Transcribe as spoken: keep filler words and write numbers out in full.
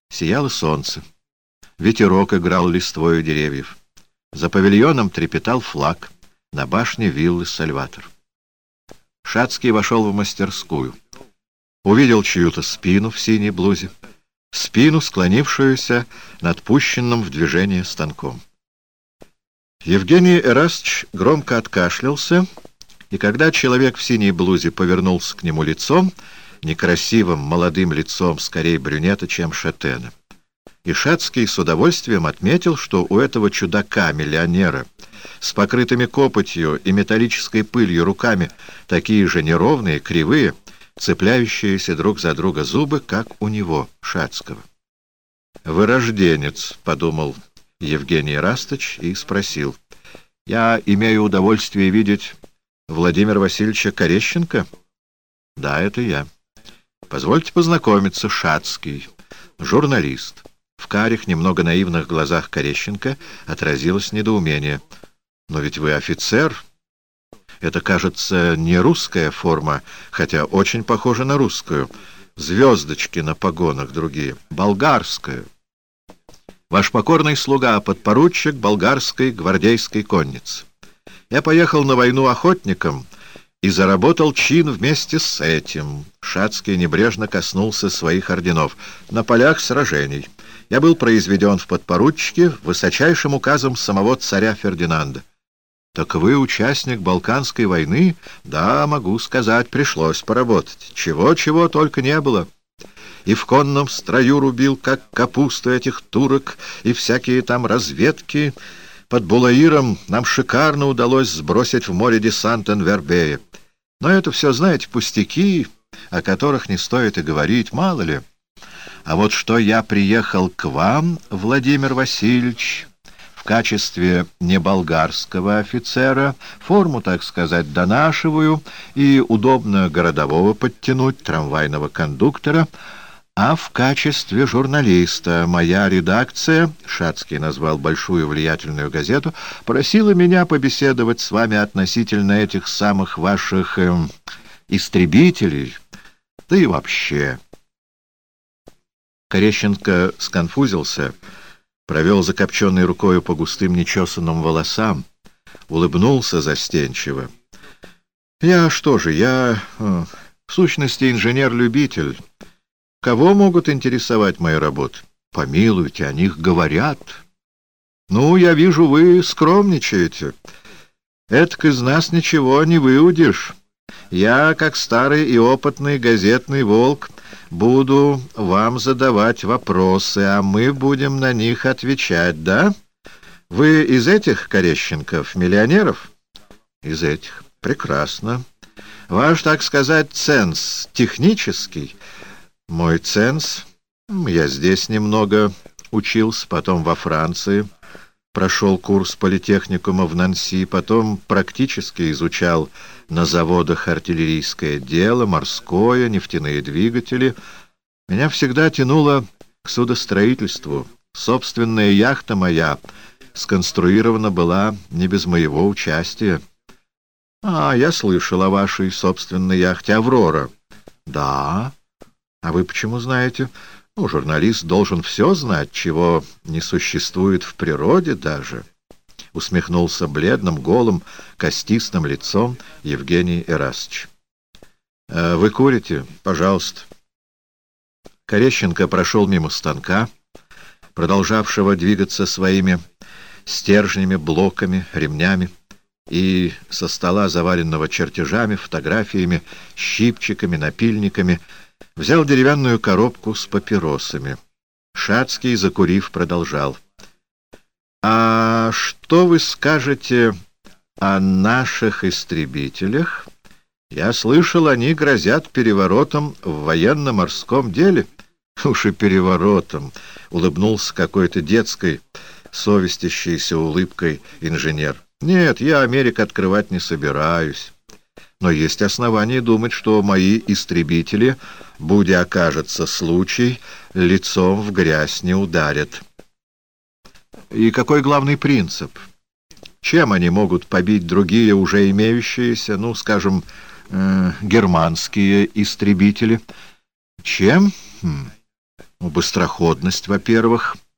Сияло солнце. Ветерок играл листвою деревьев. За павильоном трепетал флаг. На башне виллы Сальватор. Шацкий вошел в мастерскую. Увидел чью-то спину в синей блузе. Спину, склонившуюся над пущенным в движение станком. Евгений Эрастович громко откашлялся, и когда человек в синей блузе повернулся к нему лицом, некрасивым молодым лицом, скорее брюнета, чем шатена, и Шацкий с удовольствием отметил, что у этого чудака-миллионера с покрытыми копотью и металлической пылью руками такие же неровные, кривые, цепляющиеся друг за друга зубы, как у него, Шацкого. «Вырожденец», — подумал Евгений Эрастович и спросил: «Я имею удовольствие видеть Владимира Васильевича Корещенко?» «Да, это я. Позвольте познакомиться, Шацкий, журналист». В карих, немного наивных глазах Корещенко отразилось недоумение. «Но ведь вы офицер. Это, кажется, не русская форма, хотя очень похожа на русскую. Звездочки на погонах другие. Болгарская. Ваш покорный слуга, подпоручик болгарской гвардейской конницы. Я поехал на войну охотником и заработал чин вместе с этим». Шацкий небрежно коснулся своих орденов. «На полях сражений. Я был произведен в подпоручике высочайшим указом самого царя Фердинанда». «Так вы участник Балканской войны?» «Да, могу сказать, пришлось поработать. Чего-чего только не было. И в конном строю рубил, как капусту, этих турок, и всякие там разведки. Под Булаиром нам шикарно удалось сбросить в море десант Энвербея. Но это все, знаете, пустяки, о которых не стоит и говорить, мало ли. А вот что я приехал к вам, Владимир Васильевич, в качестве не болгарского офицера, форму, так сказать, донашиваю, и удобно городового подтянуть, трамвайного кондуктора, а в качестве журналиста моя редакция, Шацкий назвал большую влиятельную газету, просила меня побеседовать с вами относительно этих самых ваших э, истребителей, да и вообще». Корещенко сконфузился, провел закопченной рукою по густым нечесанным волосам, улыбнулся застенчиво. «Я что же, я э, в сущности инженер-любитель. Кого могут интересовать мои работы? Помилуйте, о них говорят. Ну, я вижу, вы скромничаете. Этак из нас ничего не выудишь. Я, как старый и опытный газетный волк, буду вам задавать вопросы, а мы будем на них отвечать, да? Вы из этих Корещенков, миллионеров?» «Из этих. Прекрасно. Ваш, так сказать, ценз технический?» «Мой ценз? Я здесь немного учился, потом во Франции. Прошел курс политехникума в Нанси, потом практически изучал на заводах артиллерийское дело, морское, нефтяные двигатели. Меня всегда тянуло к судостроительству. Собственная яхта моя сконструирована была не без моего участия». «А, я слышал о вашей собственной яхте «Аврора». «Да? А вы почему знаете?» «Ну, журналист должен все знать, чего не существует в природе даже», — усмехнулся бледным, голым, костистым лицом Евгений Эрастович. «Э, «Вы курите? Пожалуйста». Корещенко прошел мимо станка, продолжавшего двигаться своими стержнями, блоками, ремнями, и со стола, заваленного чертежами, фотографиями, щипчиками, напильниками, взял деревянную коробку с папиросами. Шацкий, закурив, продолжал. «А что вы скажете о наших истребителях? Я слышал, они грозят переворотом в военно-морском деле». «Уж и переворотом», — улыбнулся какой-то детской, совестящейся улыбкой инженер. «Нет, я Америк открывать не собираюсь. Но есть основания думать, что мои истребители, будь окажется случай, лицом в грязь не ударят». «И какой главный принцип? Чем они могут побить другие уже имеющиеся, ну, скажем, э, германские истребители? Чем? Хм. быстроходность, во-первых,